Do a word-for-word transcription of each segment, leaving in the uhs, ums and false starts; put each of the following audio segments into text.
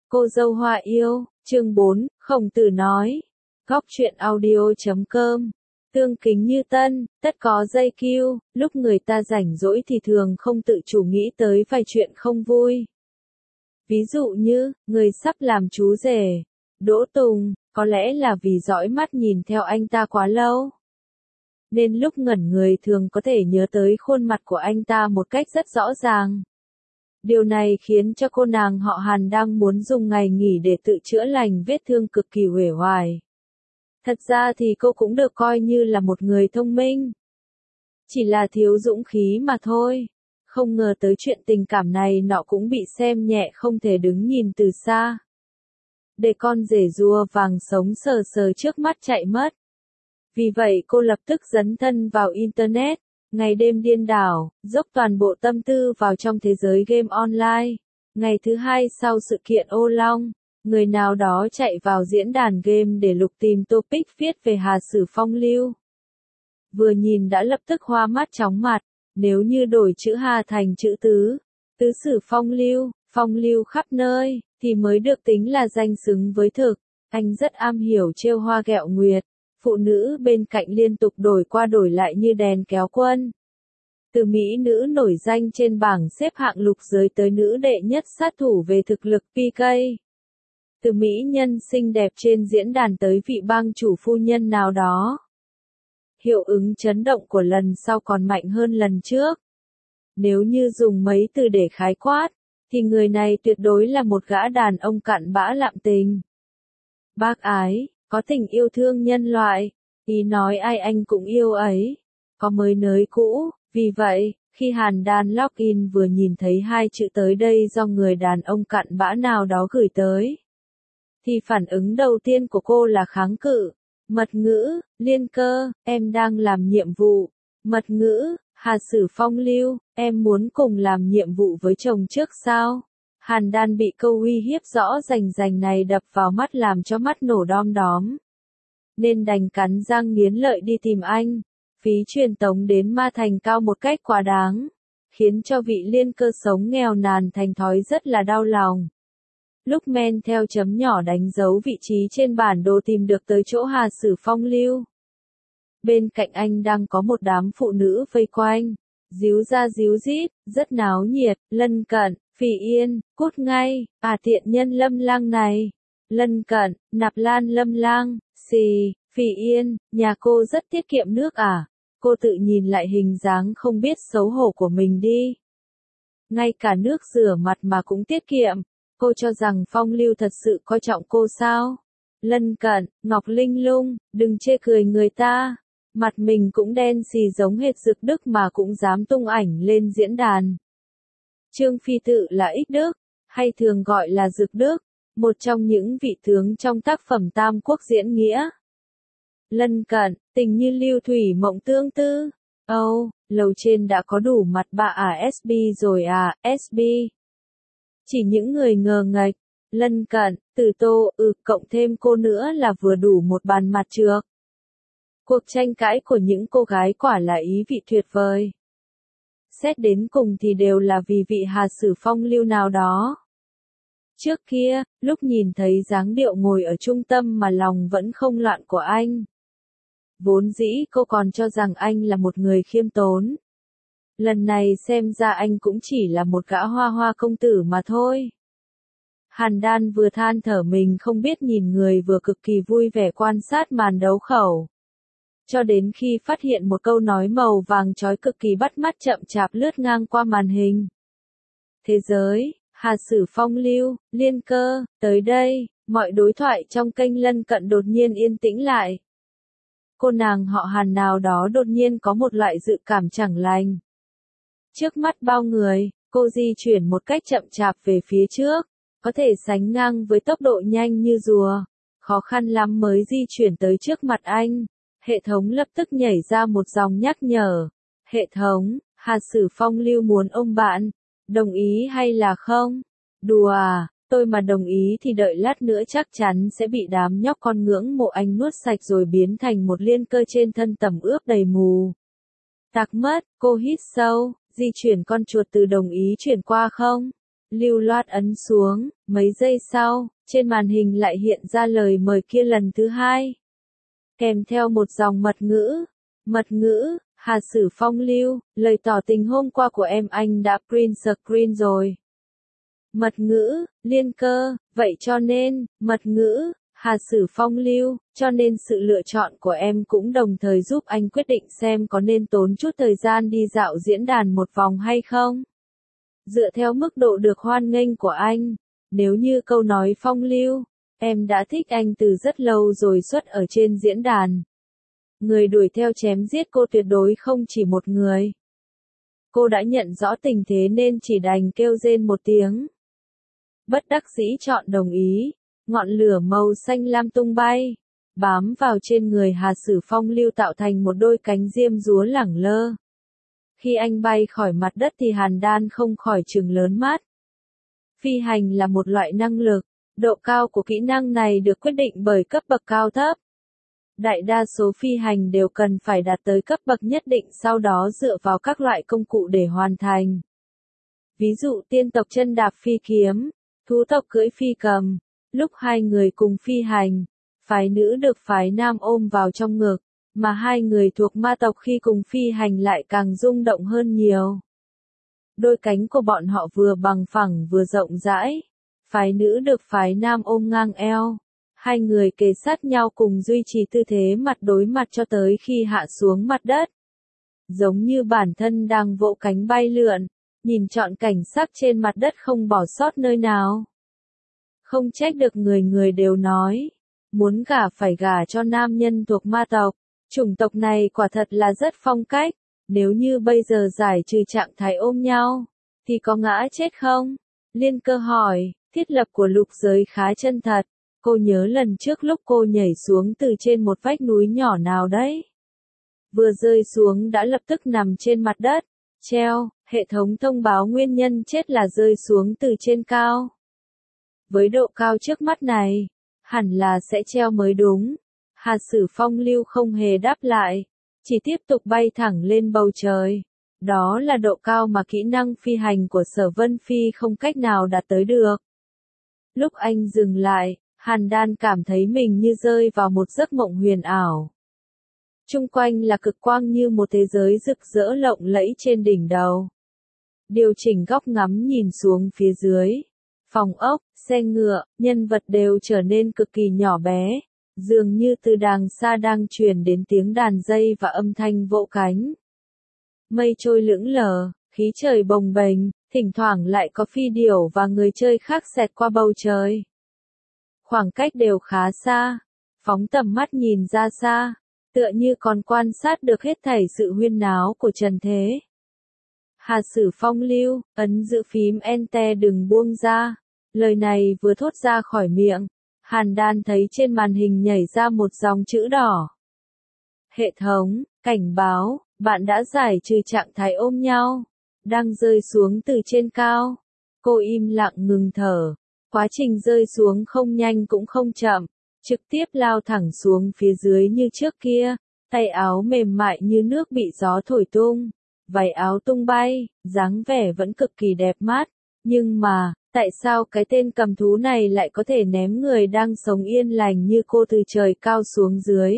Cô dâu Hoa yêu, chương bốn, Khổng Tử nói. Góc truyện audio chấm com. Tương kính như tân, tất có dây kiêu, lúc người ta rảnh rỗi thì thường không tự chủ nghĩ tới vài chuyện không vui. Ví dụ như, người sắp làm chú rể, Đỗ Tùng, có lẽ là vì dõi mắt nhìn theo anh ta quá lâu. Nên lúc ngẩn người thường có thể nhớ tới khuôn mặt của anh ta một cách rất rõ ràng. Điều này khiến cho cô nàng họ Hàn đang muốn dùng ngày nghỉ để tự chữa lành vết thương cực kỳ uể oải. Thật ra thì cô cũng được coi như là một người thông minh. Chỉ là thiếu dũng khí mà thôi. Không ngờ tới chuyện tình cảm này nọ cũng bị xem nhẹ, không thể đứng nhìn từ xa. Để con rể rùa vàng sống sờ sờ trước mắt chạy mất. Vì vậy cô lập tức dấn thân vào Internet, ngày đêm điên đảo, dốc toàn bộ tâm tư vào trong thế giới game online. Ngày thứ hai sau sự kiện Ô Long, người nào đó chạy vào diễn đàn game để lục tìm topic viết về Hà Sử phong lưu. Vừa nhìn đã lập tức hoa mắt chóng mặt, nếu như đổi chữ Hà thành chữ Tứ, Tứ Sử phong lưu, phong lưu khắp nơi, thì mới được tính là danh xứng với thực. Anh rất am hiểu trêu hoa ghẹo nguyệt. Phụ nữ bên cạnh liên tục đổi qua đổi lại như đèn kéo quân. Từ mỹ nữ nổi danh trên bảng xếp hạng lục giới tới nữ đệ nhất sát thủ về thực lực pê ca. Từ mỹ nhân xinh đẹp trên diễn đàn tới vị bang chủ phu nhân nào đó. Hiệu ứng chấn động của lần sau còn mạnh hơn lần trước. Nếu như dùng mấy từ để khái quát, thì người này tuyệt đối là một gã đàn ông cặn bã lạm tình. Bác ái. Có tình yêu thương nhân loại, ý nói ai anh cũng yêu ấy, có mới nới cũ, vì vậy, khi Hàn Đan login vừa nhìn thấy hai chữ tới đây do người đàn ông cặn bã nào đó gửi tới, thì phản ứng đầu tiên của cô là kháng cự. Mật ngữ, Liên Cơ, em đang làm nhiệm vụ. Mật ngữ, Hà Sử phong lưu, em muốn cùng làm nhiệm vụ với chồng trước sao? Hàn Đan bị câu uy hiếp rõ rành rành này đập vào mắt làm cho mắt nổ đom đóm. Nên đành cắn răng nghiến lợi đi tìm anh. Phí truyền tống đến Ma Thành cao một cách quá đáng. Khiến cho vị Liên Cơ sống nghèo nàn thành thói rất là đau lòng. Lúc men theo chấm nhỏ đánh dấu vị trí trên bản đồ tìm được tới chỗ Hà Sử phong lưu. Bên cạnh anh đang có một đám phụ nữ vây quanh. Díu ra díu dít, rất náo nhiệt, lân cận. Phỉ Yên, cút ngay, à tiện nhân Lâm Lang này. Lân cận, Nạp Lan Lâm Lang, xì, Phỉ Yên, nhà cô rất tiết kiệm nước à? Cô tự nhìn lại hình dáng không biết xấu hổ của mình đi. Ngay cả nước rửa mặt mà cũng tiết kiệm, cô cho rằng phong lưu thật sự coi trọng cô sao? Lân cận, Ngọc Linh Lung, đừng chê cười người ta. Mặt mình cũng đen xì giống hệt Dực Đức mà cũng dám tung ảnh lên diễn đàn. Trương Phi tự là Ích Đức, hay thường gọi là Dực Đức, một trong những vị tướng trong tác phẩm Tam Quốc diễn nghĩa. Lân cận, tình như lưu thủy mộng tương tư. Âu, oh, lầu trên đã có đủ mặt bạ à ét bê rồi à, ét bê. Chỉ những người ngờ nghệch. Lân cận, từ tô, ừ, cộng thêm cô nữa là vừa đủ một bàn mặt trược. Cuộc tranh cãi của những cô gái quả là ý vị tuyệt vời. Xét đến cùng thì đều là vì vị Hà Sử phong lưu nào đó. Trước kia, lúc nhìn thấy dáng điệu ngồi ở trung tâm mà lòng vẫn không loạn của anh. Vốn dĩ cô còn cho rằng anh là một người khiêm tốn. Lần này xem ra anh cũng chỉ là một gã hoa hoa công tử mà thôi. Hàn Đan vừa than thở mình không biết nhìn người vừa cực kỳ vui vẻ quan sát màn đấu khẩu. Cho đến khi phát hiện một câu nói màu vàng chói cực kỳ bắt mắt chậm chạp lướt ngang qua màn hình. Thế giới, Hà Sử phong lưu, Liên Cơ, tới đây, mọi đối thoại trong kênh lân cận đột nhiên yên tĩnh lại. Cô nàng họ Hàn nào đó đột nhiên có một loại dự cảm chẳng lành. Trước mắt bao người, cô di chuyển một cách chậm chạp về phía trước, có thể sánh ngang với tốc độ nhanh như rùa. Khó khăn lắm mới di chuyển tới trước mặt anh. Hệ thống lập tức nhảy ra một dòng nhắc nhở. Hệ thống, Hà Sử phong lưu muốn ôm bạn. Đồng ý hay là không? Đùa à, tôi mà đồng ý thì đợi lát nữa chắc chắn sẽ bị đám nhóc con ngưỡng mộ anh nuốt sạch rồi biến thành một liên cơ trên thân tẩm ướp đầy mù. Tặc mất, cô hít sâu, di chuyển con chuột từ đồng ý chuyển qua không? Lưu loát ấn xuống, mấy giây sau, trên màn hình lại hiện ra lời mời kia lần thứ hai. Kèm theo một dòng mật ngữ. Mật ngữ, Hà Sử Phong lưu, lời tỏ tình hôm qua của em anh đã print screen rồi. Mật ngữ, Liên Cơ, vậy cho nên, mật ngữ, Hà Sử Phong lưu, cho nên sự lựa chọn của em cũng đồng thời giúp anh quyết định xem có nên tốn chút thời gian đi dạo diễn đàn một vòng hay không. Dựa theo mức độ được hoan nghênh của anh, nếu như câu nói phong lưu, em đã thích anh từ rất lâu rồi xuất ở trên diễn đàn. Người đuổi theo chém giết cô tuyệt đối không chỉ một người. Cô đã nhận rõ tình thế nên chỉ đành kêu rên một tiếng. Bất đắc dĩ chọn đồng ý, ngọn lửa màu xanh lam tung bay, bám vào trên người Hà Sử Phong lưu tạo thành một đôi cánh diêm dúa lẳng lơ. Khi anh bay khỏi mặt đất thì Hàn Đan không khỏi trừng lớn mắt. Phi hành là một loại năng lực, độ cao của kỹ năng này được quyết định bởi cấp bậc cao thấp. Đại đa số phi hành đều cần phải đạt tới cấp bậc nhất định sau đó dựa vào các loại công cụ để hoàn thành. Ví dụ tiên tộc chân đạp phi kiếm, thú tộc cưỡi phi cầm, lúc hai người cùng phi hành, phái nữ được phái nam ôm vào trong ngực, mà hai người thuộc ma tộc khi cùng phi hành lại càng rung động hơn nhiều. Đôi cánh của bọn họ vừa bằng phẳng vừa rộng rãi, phái nữ được phái nam ôm ngang eo. Hai người kề sát nhau cùng duy trì tư thế mặt đối mặt cho tới khi hạ xuống mặt đất. Giống như bản thân đang vỗ cánh bay lượn, nhìn trọn cảnh sắc trên mặt đất không bỏ sót nơi nào. Không trách được người người đều nói, muốn gả phải gả cho nam nhân thuộc ma tộc, chủng tộc này quả thật là rất phong cách, nếu như bây giờ giải trừ trạng thái ôm nhau, thì có ngã chết không? Liên Cơ hỏi, thiết lập của lục giới khá chân thật. Cô nhớ lần trước lúc cô nhảy xuống từ trên một vách núi nhỏ nào đấy. Vừa rơi xuống đã lập tức nằm trên mặt đất, treo, hệ thống thông báo nguyên nhân chết là rơi xuống từ trên cao. Với độ cao trước mắt này, hẳn là sẽ treo mới đúng. Hà Sử Phong lưu không hề đáp lại, chỉ tiếp tục bay thẳng lên bầu trời. Đó là độ cao mà kỹ năng phi hành của Sở Vân Phi không cách nào đạt tới được. Lúc anh dừng lại, Hàn Đan cảm thấy mình như rơi vào một giấc mộng huyền ảo. Chung quanh là cực quang như một thế giới rực rỡ lộng lẫy trên đỉnh đầu. Điều chỉnh góc ngắm nhìn xuống phía dưới. Phòng ốc, xe ngựa, nhân vật đều trở nên cực kỳ nhỏ bé, dường như từ đàng xa đang truyền đến tiếng đàn dây và âm thanh vỗ cánh. Mây trôi lững lờ, khí trời bồng bềnh, thỉnh thoảng lại có phi điểu và người chơi khác xẹt qua bầu trời. Khoảng cách đều khá xa, phóng tầm mắt nhìn ra xa, tựa như còn quan sát được hết thảy sự huyên náo của trần thế. Hà Sử Phong lưu, ấn giữ phím Enter đừng buông ra. Lời này vừa thốt ra khỏi miệng, Hàn Đan thấy trên màn hình nhảy ra một dòng chữ đỏ. Hệ thống, cảnh báo, bạn đã giải trừ trạng thái ôm nhau, đang rơi xuống từ trên cao. Cô im lặng ngừng thở. Quá trình rơi xuống không nhanh cũng không chậm, trực tiếp lao thẳng xuống phía dưới như trước kia, tay áo mềm mại như nước bị gió thổi tung, váy áo tung bay, dáng vẻ vẫn cực kỳ đẹp mắt, nhưng mà, tại sao cái tên cầm thú này lại có thể ném người đang sống yên lành như cô từ trời cao xuống dưới?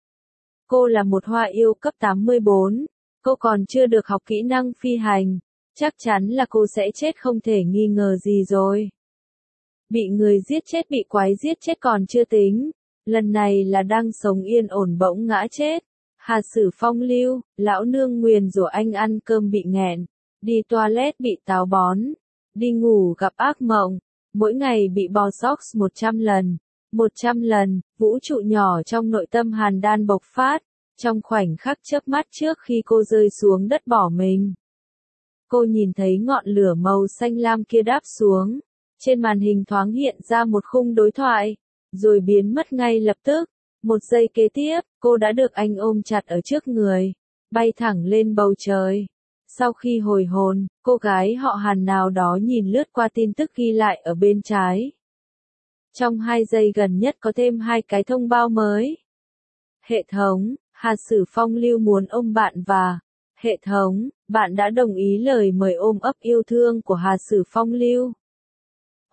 Cô là một hoa yêu cấp tám mươi bốn, cô còn chưa được học kỹ năng phi hành, chắc chắn là cô sẽ chết không thể nghi ngờ gì rồi. Bị người giết chết bị quái giết chết còn chưa tính, lần này là đang sống yên ổn bỗng ngã chết. Hà Sử Phong lưu, lão nương nguyền rủa anh ăn cơm bị nghẹn, đi toilet bị táo bón, đi ngủ gặp ác mộng, mỗi ngày bị bò socks một trăm lần, một trăm lần, vũ trụ nhỏ trong nội tâm Hàn Đan bộc phát, trong khoảnh khắc chớp mắt trước khi cô rơi xuống đất bỏ mình. Cô nhìn thấy ngọn lửa màu xanh lam kia đáp xuống. Trên màn hình thoáng hiện ra một khung đối thoại, rồi biến mất ngay lập tức. Một giây kế tiếp, cô đã được anh ôm chặt ở trước người, bay thẳng lên bầu trời. Sau khi hồi hồn, cô gái họ Hàn nào đó nhìn lướt qua tin tức ghi lại ở bên trái. Trong hai giây gần nhất có thêm hai cái thông báo mới. Hệ thống, Hà Sử Phong lưu muốn ôm bạn và... Hệ thống, bạn đã đồng ý lời mời ôm ấp yêu thương của Hà Sử Phong lưu.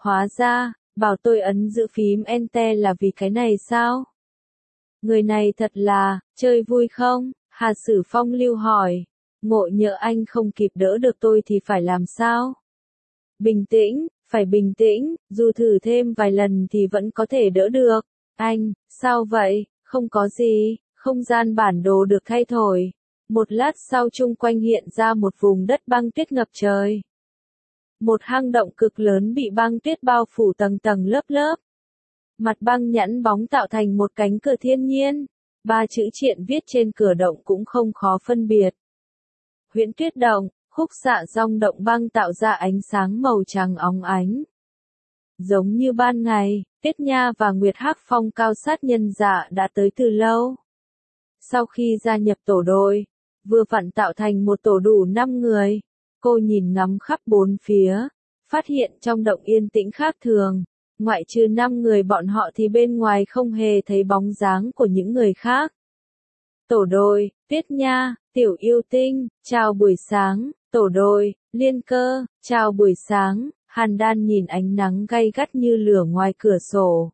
Hóa ra, bảo tôi ấn giữ phím Enter là vì cái này sao? Người này thật là, chơi vui không? Hà Sử Phong lưu hỏi. Ngộ nhỡ anh không kịp đỡ được tôi thì phải làm sao? Bình tĩnh, phải bình tĩnh, dù thử thêm vài lần thì vẫn có thể đỡ được. Anh, sao vậy? Không có gì, không gian bản đồ được thay thổi. Một lát sau chung quanh hiện ra một vùng đất băng tuyết ngập trời. Một hang động cực lớn bị băng tuyết bao phủ tầng tầng lớp lớp. Mặt băng nhẵn bóng tạo thành một cánh cửa thiên nhiên. Ba chữ triện viết trên cửa động cũng không khó phân biệt. Huyễn Tuyết Động, khúc xạ rong động băng tạo ra ánh sáng màu trắng óng ánh. Giống như ban ngày, Tiết Nha và Nguyệt Hắc Phong cao sát nhân dạ đã tới từ lâu. Sau khi gia nhập tổ đội, vừa vặn tạo thành một tổ đủ năm người. Cô nhìn ngắm khắp bốn phía, phát hiện trong động yên tĩnh khác thường. Ngoại trừ năm người bọn họ thì bên ngoài không hề thấy bóng dáng của những người khác. Tổ đội, Tiết Nha, Tiểu Yêu Tinh, chào buổi sáng. Tổ đội, Liên Cơ, chào buổi sáng. Hàn Đan nhìn ánh nắng gay gắt như lửa ngoài cửa sổ.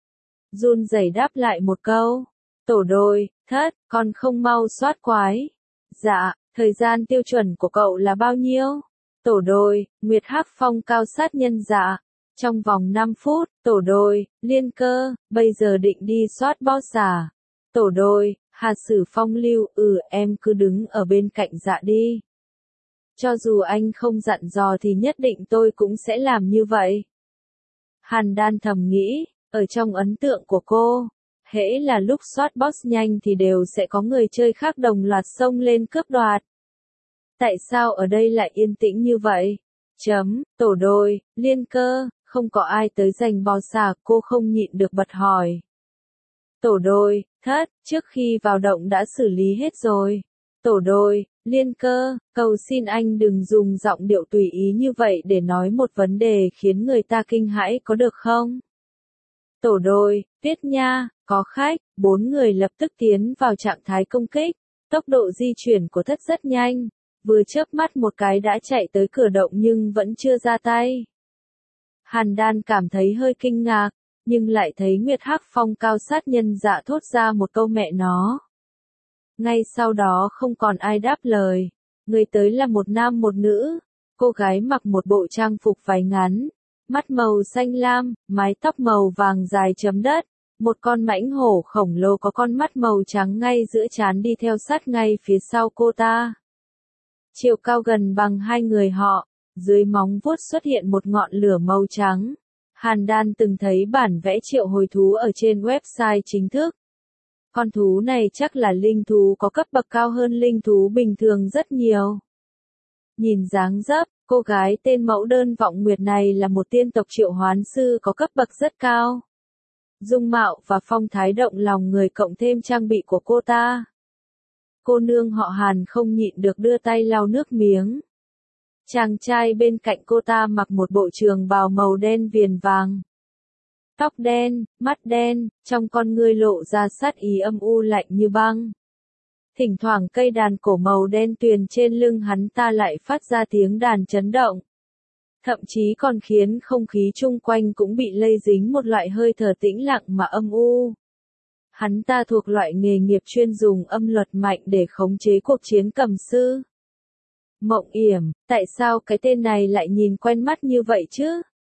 Run rẩy đáp lại một câu. Tổ đội, Thất, còn không mau soát quái. Dạ, thời gian tiêu chuẩn của cậu là bao nhiêu? Tổ đội, Nguyệt Hắc Phong cao sát nhân dạ. Trong vòng năm phút, tổ đội, Liên Cơ, bây giờ định đi soát boss à? Tổ đội, Hà Sử Phong lưu, ừ em cứ đứng ở bên cạnh dạ đi. Cho dù anh không dặn dò thì nhất định tôi cũng sẽ làm như vậy. Hàn Đan thầm nghĩ, ở trong ấn tượng của cô, hễ là lúc soát boss nhanh thì đều sẽ có người chơi khác đồng loạt xông lên cướp đoạt. Tại sao ở đây lại yên tĩnh như vậy? Chấm, tổ đội, Liên Cơ, không có ai tới giành boss à, cô không nhịn được bật hỏi. Tổ đội, Thất, trước khi vào động đã xử lý hết rồi. Tổ đội, Liên Cơ, cầu xin anh đừng dùng giọng điệu tùy ý như vậy để nói một vấn đề khiến người ta kinh hãi có được không? Tổ đội, Tiết Nha, có khách, bốn người lập tức tiến vào trạng thái công kích. Tốc độ di chuyển của Thất rất nhanh, vừa chớp mắt một cái đã chạy tới cửa động nhưng vẫn chưa ra tay. Hàn Đan cảm thấy hơi kinh ngạc, nhưng lại thấy Nguyệt Hắc Phong cao sát nhân dạ thốt ra một câu mẹ nó. Ngay sau đó không còn ai đáp lời. Người tới là một nam một nữ. Cô gái mặc một bộ trang phục váy ngắn, mắt màu xanh lam, mái tóc màu vàng dài chấm đất. Một con mãnh hổ khổng lồ có con mắt màu trắng ngay giữa trán đi theo sát ngay phía sau cô ta. Chiều cao gần bằng hai người họ, dưới móng vuốt xuất hiện một ngọn lửa màu trắng. Hàn Đan từng thấy bản vẽ triệu hồi thú ở trên website chính thức. Con thú này chắc là linh thú có cấp bậc cao hơn linh thú bình thường rất nhiều. Nhìn dáng dấp, cô gái tên mẫu đơn Vọng Nguyệt này là một tiên tộc triệu hoán sư có cấp bậc rất cao. Dung mạo và phong thái động lòng người cộng thêm trang bị của cô ta. Cô nương họ Hàn không nhịn được đưa tay lau nước miếng. Chàng trai bên cạnh cô ta mặc một bộ trường bào màu đen viền vàng. Tóc đen, mắt đen, trong con ngươi lộ ra sát ý âm u lạnh như băng. Thỉnh thoảng cây đàn cổ màu đen tuyền trên lưng hắn ta lại phát ra tiếng đàn chấn động. Thậm chí còn khiến không khí chung quanh cũng bị lây dính một loại hơi thở tĩnh lặng mà âm u. Hắn ta thuộc loại nghề nghiệp chuyên dùng âm luật mạnh để khống chế cuộc chiến cầm sư. Mộng Yểm, tại sao cái tên này lại nhìn quen mắt như vậy chứ?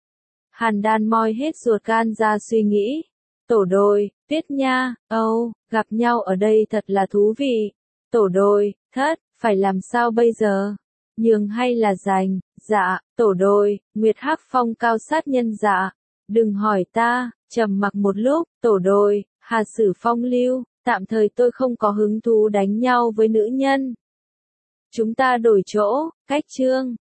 Hàn Đan moi hết ruột gan ra suy nghĩ. Tổ đội, Tiết Nha, Âu, gặp nhau ở đây thật là thú vị. Tổ đội, Thất, phải làm sao bây giờ? Nhường hay là giành? Dạ, tổ đội, Nguyệt Hắc Phong cao sát nhân dạ. Đừng hỏi ta, trầm mặc một lúc, tổ đội, Hà Sử Phong lưu, tạm thời tôi không có hứng thú đánh nhau với nữ nhân. Chúng ta đổi chỗ, cách chương.